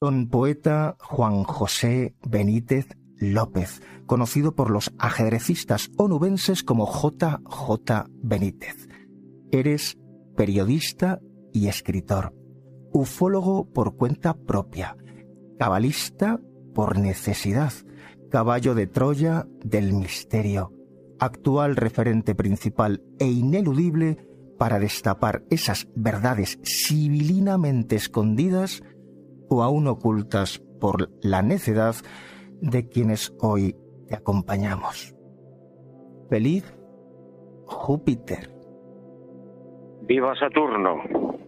Don poeta Juan José Benítez López, conocido por los ajedrecistas onubenses como J.J. Benítez. Eres periodista y escritor, ufólogo por cuenta propia, cabalista por necesidad, caballo de Troya del misterio, actual referente principal e ineludible para destapar esas verdades civilinamente escondidas o aún ocultas por la necedad de quienes hoy te acompañamos. ¡Feliz Júpiter! ¡Viva Saturno!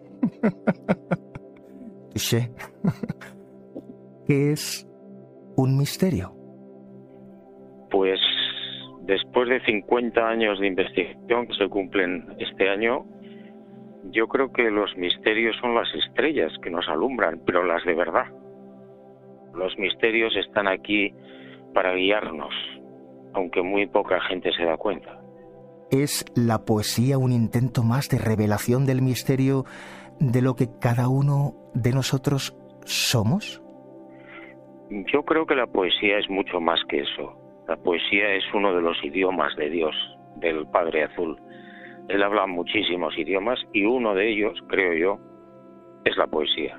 Touché. ¿Qué es un misterio? Pues después de 50 años de investigación que se cumplen este año, yo creo que los misterios son las estrellas que nos alumbran, pero las de verdad. Los misterios están aquí para guiarnos, aunque muy poca gente se da cuenta. ¿Es la poesía un intento más de revelación del misterio de lo que cada uno de nosotros somos? Yo creo que la poesía es mucho más que eso. La poesía es uno de los idiomas de Dios, del Padre Azul. Él habla muchísimos idiomas y uno de ellos, creo yo, es la poesía.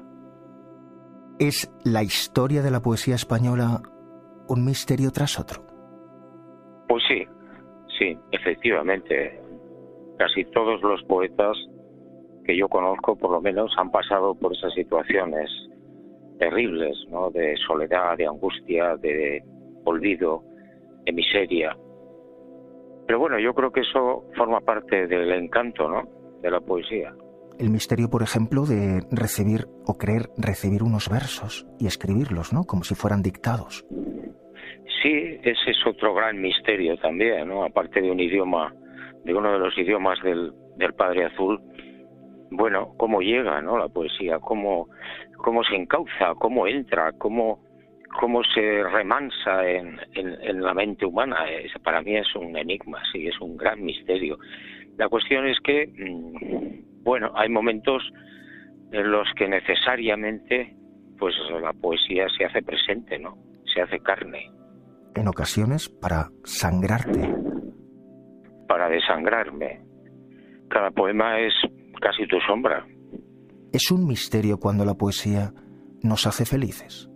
¿Es la historia de la poesía española un misterio tras otro? Pues sí, efectivamente. Casi todos los poetas que yo conozco, por lo menos, han pasado por esas situaciones terribles, ¿no? De soledad, de angustia, de olvido, de miseria. Pero bueno, yo creo que eso forma parte del encanto, ¿no?, de la poesía. El misterio, por ejemplo, de recibir o creer recibir unos versos y escribirlos, ¿no?, como si fueran dictados. Sí, ese es otro gran misterio también, ¿no? Aparte de un idioma, de uno de los idiomas del Padre Azul. Bueno, cómo llega, ¿no?, la poesía, cómo se encauza, cómo entra, cómo se remansa en la mente humana. Para mí es un enigma, sí, es un gran misterio. La cuestión es que, bueno, hay momentos en los que necesariamente pues la poesía se hace presente, ¿no? Se hace carne. En ocasiones para sangrarte. Para desangrarme. Cada poema es casi tu sombra. ¿Es un misterio cuando la poesía nos hace felices?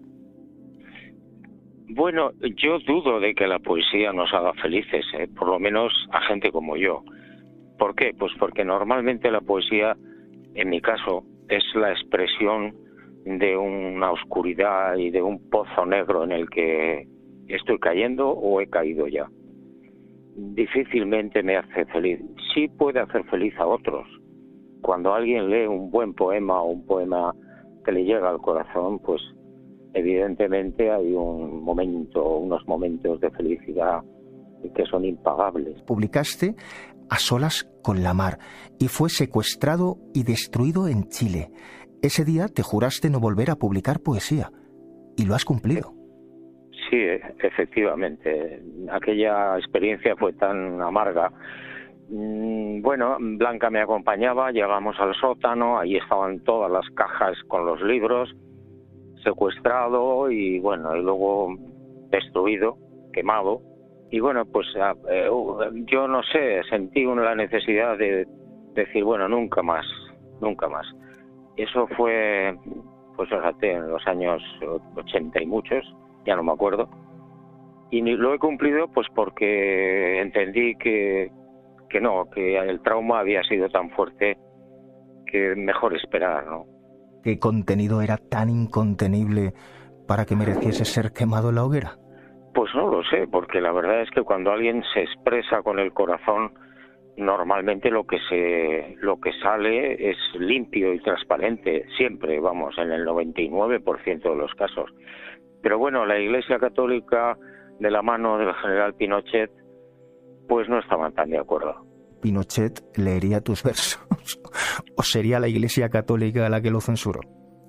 Bueno, yo dudo de que la poesía nos haga felices, por lo menos a gente como yo. ¿Por qué? Pues porque normalmente la poesía, en mi caso, es la expresión de una oscuridad y de un pozo negro en el que estoy cayendo o he caído ya. Difícilmente me hace feliz. Sí puede hacer feliz a otros. Cuando alguien lee un buen poema o un poema que le llega al corazón, pues evidentemente hay unos momentos de felicidad que son impagables. Publicaste A solas con la mar y fue secuestrado y destruido en Chile. Ese día te juraste no volver a publicar poesía y lo has cumplido. Sí, efectivamente. Aquella experiencia fue tan amarga. Bueno, Blanca me acompañaba, llegamos al sótano, ahí estaban todas las cajas con los libros, secuestrado y bueno, y luego destruido, quemado. Y bueno, pues yo no sé, sentí la necesidad de decir, bueno, nunca más. Eso fue, pues fíjate, en los años 80 y muchos, ya no me acuerdo. Y lo he cumplido pues porque entendí que el trauma había sido tan fuerte que mejor esperar, ¿no? ¿Qué contenido era tan incontenible para que mereciese ser quemado en la hoguera? Pues no lo sé, porque la verdad es que cuando alguien se expresa con el corazón, normalmente lo que sale es limpio y transparente, siempre, vamos, en el 99% de los casos. Pero bueno, la Iglesia Católica, de la mano del general Pinochet, pues no estaban tan de acuerdo. ¿Pinochet leería tus versos? ¿O sería la Iglesia Católica la que lo censuró?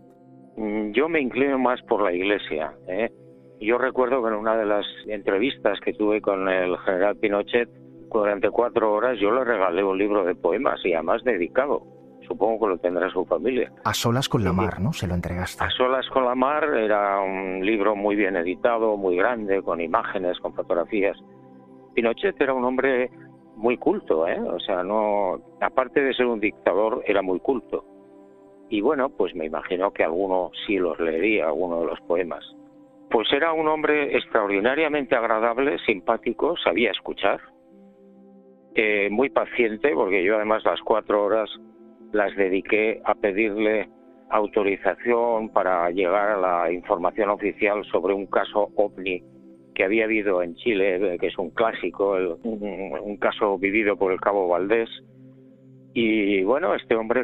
Yo me inclino más por la Iglesia, ¿eh? Yo recuerdo que en una de las entrevistas que tuve con el general Pinochet, durante 4 horas yo le regalé un libro de poemas y además dedicado. supongo que lo tendrá su familia. A solas con la mar, ¿no? Se lo entregaste. A solas con la mar era un libro muy bien editado, muy grande, con imágenes, con fotografías. Pinochet era un hombre muy culto, ¿eh? O sea, no, aparte de ser un dictador, era muy culto. Y bueno, pues me imagino que alguno sí los leería, alguno de los poemas. Pues era un hombre extraordinariamente agradable, simpático, sabía escuchar, muy paciente, porque yo además las 4 horas las dediqué a pedirle autorización para llegar a la información oficial sobre un caso OVNI que había habido en Chile, que es un clásico, un caso vivido por el cabo Valdés. Y bueno, este hombre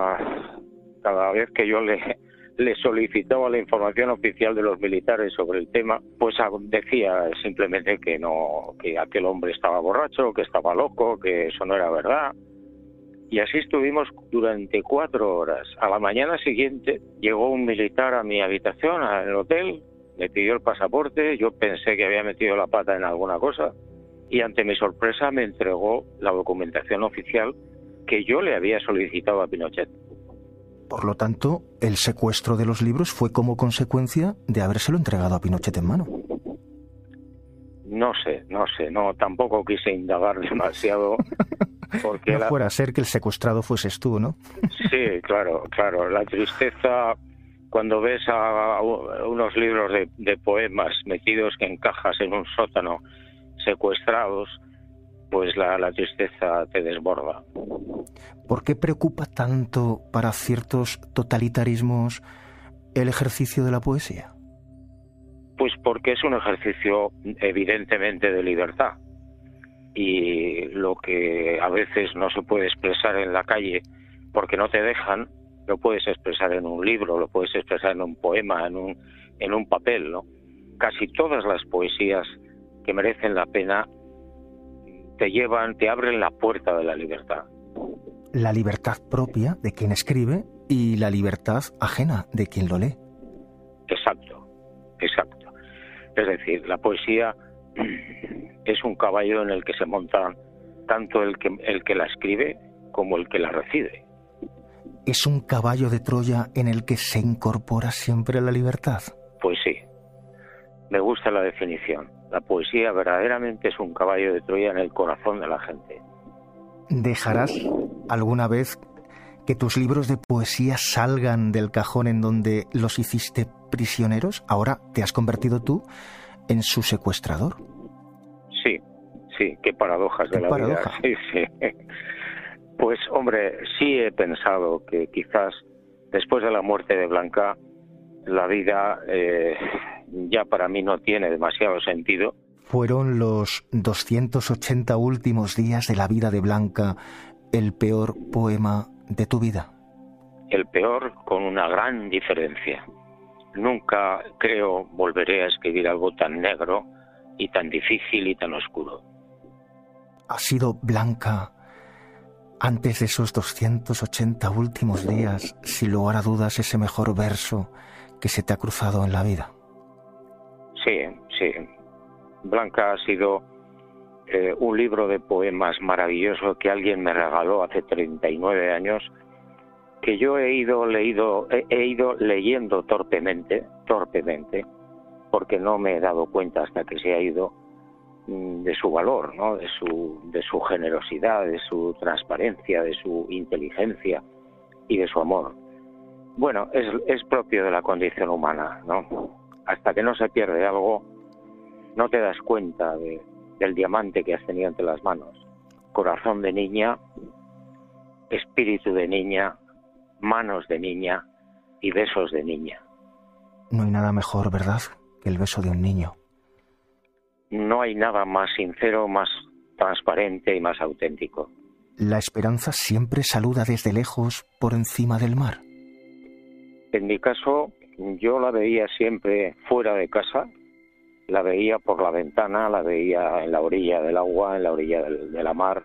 cada vez que yo le solicitaba la información oficial de los militares sobre el tema, pues decía simplemente que no, que aquel hombre estaba borracho, que estaba loco, que eso no era verdad. Y así estuvimos durante 4 horas. A la mañana siguiente llegó un militar a mi habitación, al hotel, me pidió el pasaporte, yo pensé que había metido la pata en alguna cosa y ante mi sorpresa me entregó la documentación oficial que yo le había solicitado a Pinochet. Por lo tanto, el secuestro de los libros fue como consecuencia de habérselo entregado a Pinochet en mano. No sé, tampoco quise indagar demasiado. Porque no fuera a ser que el secuestrado fueses tú, ¿no? Sí, claro. La tristeza cuando ves a unos libros de poemas metidos en cajas en un sótano, secuestrados, pues la tristeza te desborda. ¿Por qué preocupa tanto para ciertos totalitarismos el ejercicio de la poesía? Pues porque es un ejercicio evidentemente de libertad. Y lo que a veces no se puede expresar en la calle porque no te dejan, lo puedes expresar en un libro, lo puedes expresar en un poema, en un papel, ¿no? Casi todas las poesías que merecen la pena te abren la puerta de la libertad. La libertad propia de quien escribe y la libertad ajena de quien lo lee. Exacto. Es decir, la poesía es un caballo en el que se monta tanto el que la escribe como el que la recibe. ¿Es un caballo de Troya en el que se incorpora siempre la libertad? Pues sí, me gusta la definición. La poesía verdaderamente es un caballo de Troya en el corazón de la gente. ¿Dejarás alguna vez que tus libros de poesía salgan del cajón en donde los hiciste prisioneros? Ahora te has convertido tú en su secuestrador. Sí, qué paradojas de la vida. Sí. Pues hombre, sí he pensado que quizás después de la muerte de Blanca, la vida ya para mí no tiene demasiado sentido. ¿Fueron los 280 últimos días de la vida de Blanca el peor poema de tu vida? El peor, con una gran diferencia. Nunca, creo, volveré a escribir algo tan negro y tan difícil y tan oscuro. ¿Ha sido Blanca, antes de esos 280 últimos días, sin lugar a dudas, ese mejor verso que se te ha cruzado en la vida? Sí. Blanca ha sido un libro de poemas maravilloso que alguien me regaló hace 39 años, que yo he ido leyendo torpemente, porque no me he dado cuenta hasta que se ha ido de su valor, ¿no? de su generosidad, de su transparencia, de su inteligencia y de su amor. Bueno, es propio de la condición humana, ¿no? Hasta que no se pierde algo, no te das cuenta del diamante que has tenido entre las manos. Corazón de niña, espíritu de niña, manos de niña y besos de niña. No hay nada mejor, ¿verdad?, que el beso de un niño. No hay nada más sincero, más transparente y más auténtico. ¿La esperanza siempre saluda desde lejos por encima del mar? En mi caso, yo la veía siempre fuera de casa, la veía por la ventana, la veía en la orilla del agua, en la orilla de la mar.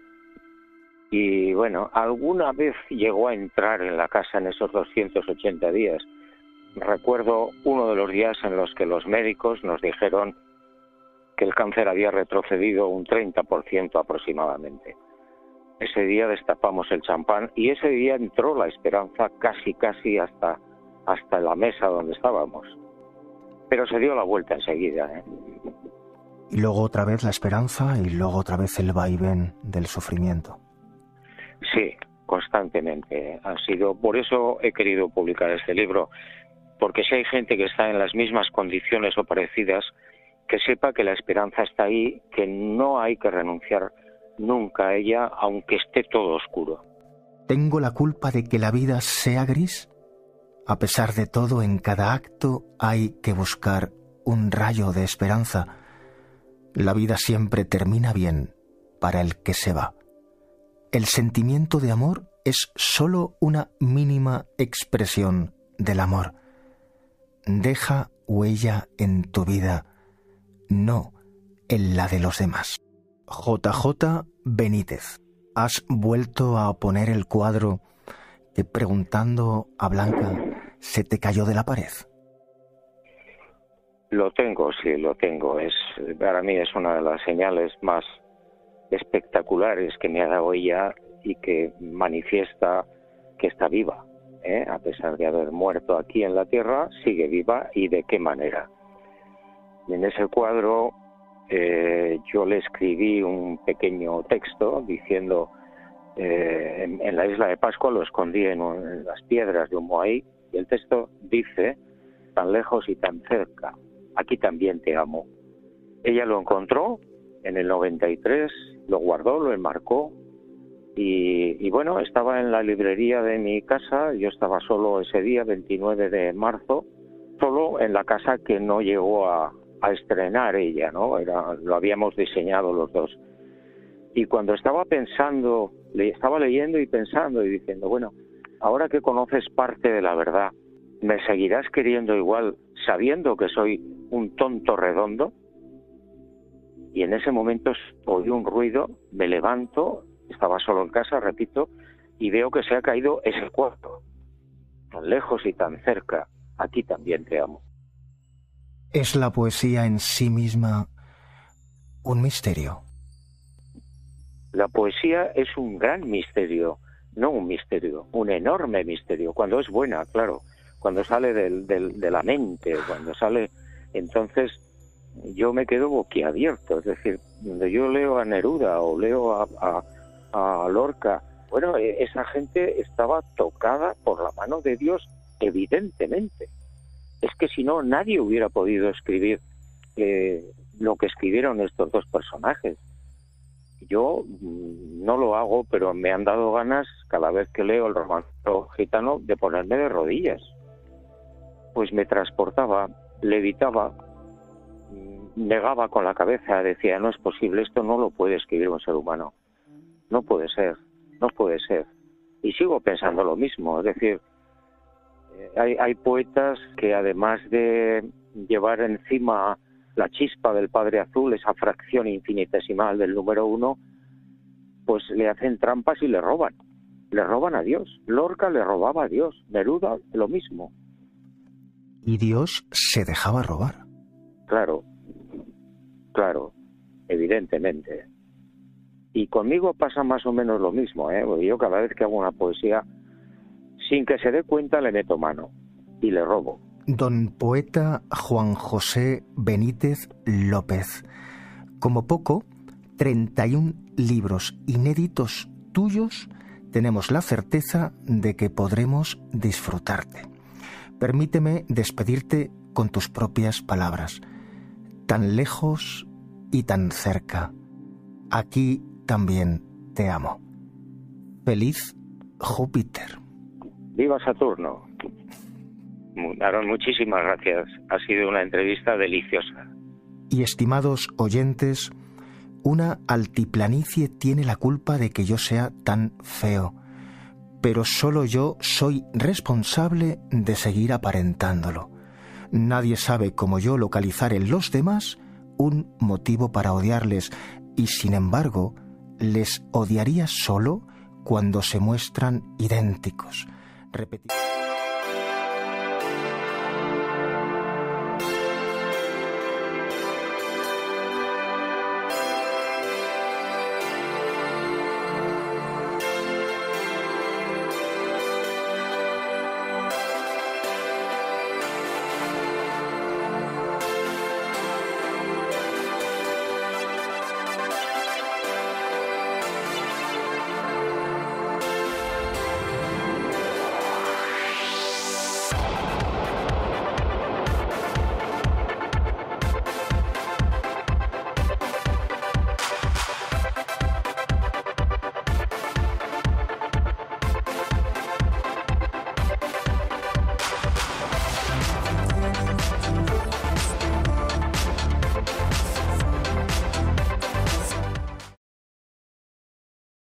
Y bueno, alguna vez llegó a entrar en la casa en esos 280 días. Recuerdo uno de los días en los que los médicos nos dijeron que el cáncer había retrocedido un 30% aproximadamente. Ese día destapamos el champán y ese día entró la esperanza casi hasta la mesa donde estábamos. Pero se dio la vuelta enseguida, ¿eh? Y luego otra vez la esperanza y luego otra vez el vaivén del sufrimiento. Sí, constantemente. Ha sido, por eso he querido publicar este libro, porque si hay gente que está en las mismas condiciones o parecidas, que sepa que la esperanza está ahí, que no hay que renunciar nunca a ella, aunque esté todo oscuro. ¿Tengo la culpa de que la vida sea gris? A pesar de todo, en cada acto hay que buscar un rayo de esperanza. La vida siempre termina bien para el que se va. El sentimiento de amor es solo una mínima expresión del amor. Deja huella en tu vida, no en la de los demás. JJ Benítez, ¿has vuelto a poner el cuadro que, preguntando a Blanca, se te cayó de la pared? Lo tengo, sí, lo tengo. Para mí es una de las señales más espectaculares que me ha dado ella y que manifiesta que está viva, ¿eh? A pesar de haber muerto aquí en la tierra, sigue viva. ¿Y de qué manera? En ese cuadro yo le escribí un pequeño texto diciendo, en la isla de Pascua lo escondí en las piedras de un moai, y el texto dice: tan lejos y tan cerca, aquí también te amo. Ella lo encontró en el 93, lo guardó, lo enmarcó y bueno, estaba en la librería de mi casa. Yo estaba solo ese día, 29 de marzo, solo en la casa que no llegó a estrenar ella, ¿no? Lo habíamos diseñado los dos. Y cuando estaba pensando, estaba leyendo y pensando y diciendo, bueno, ahora que conoces parte de la verdad, ¿me seguirás queriendo igual sabiendo que soy un tonto redondo? Y en ese momento oí un ruido, me levanto, estaba solo en casa, repito, y veo que se ha caído ese cuarto. Tan lejos y tan cerca, aquí también te amo. ¿Es la poesía en sí misma un misterio? La poesía es un gran misterio, no un misterio, un enorme misterio, cuando es buena, claro, cuando sale de la mente, cuando sale, entonces yo me quedo boquiabierto. Es decir, cuando yo leo a Neruda o leo a Lorca, bueno, esa gente estaba tocada por la mano de Dios, evidentemente. Es que si no, nadie hubiera podido escribir lo que escribieron estos dos personajes. Yo no lo hago, pero me han dado ganas, cada vez que leo el romancero gitano, de ponerme de rodillas. Pues me transportaba, levitaba, negaba con la cabeza, decía, no es posible, esto no lo puede escribir un ser humano. No puede ser, no puede ser. Y sigo pensando lo mismo, es decir, hay poetas que además de llevar encima la chispa del Padre Azul, esa fracción infinitesimal del número 1, pues le hacen trampas y le roban a Dios. Lorca le robaba a Dios, Neruda lo mismo. ¿Y Dios se dejaba robar? Claro, evidentemente. Y conmigo pasa más o menos lo mismo, ¿eh? Porque yo cada vez que hago una poesía, sin que se dé cuenta, le meto mano y le robo. Don poeta Juan José Benítez López, como poco, 31 libros inéditos tuyos tenemos la certeza de que podremos disfrutarte. Permíteme despedirte con tus propias palabras. Tan lejos y tan cerca, aquí también te amo. Feliz Júpiter. ¡Viva Saturno! Aaron, muchísimas gracias. Ha sido una entrevista deliciosa. Y estimados oyentes, una altiplanicie tiene la culpa de que yo sea tan feo, pero solo yo soy responsable de seguir aparentándolo. Nadie sabe como yo localizar en los demás un motivo para odiarles, y sin embargo, les odiaría solo cuando se muestran idénticos. Repetir.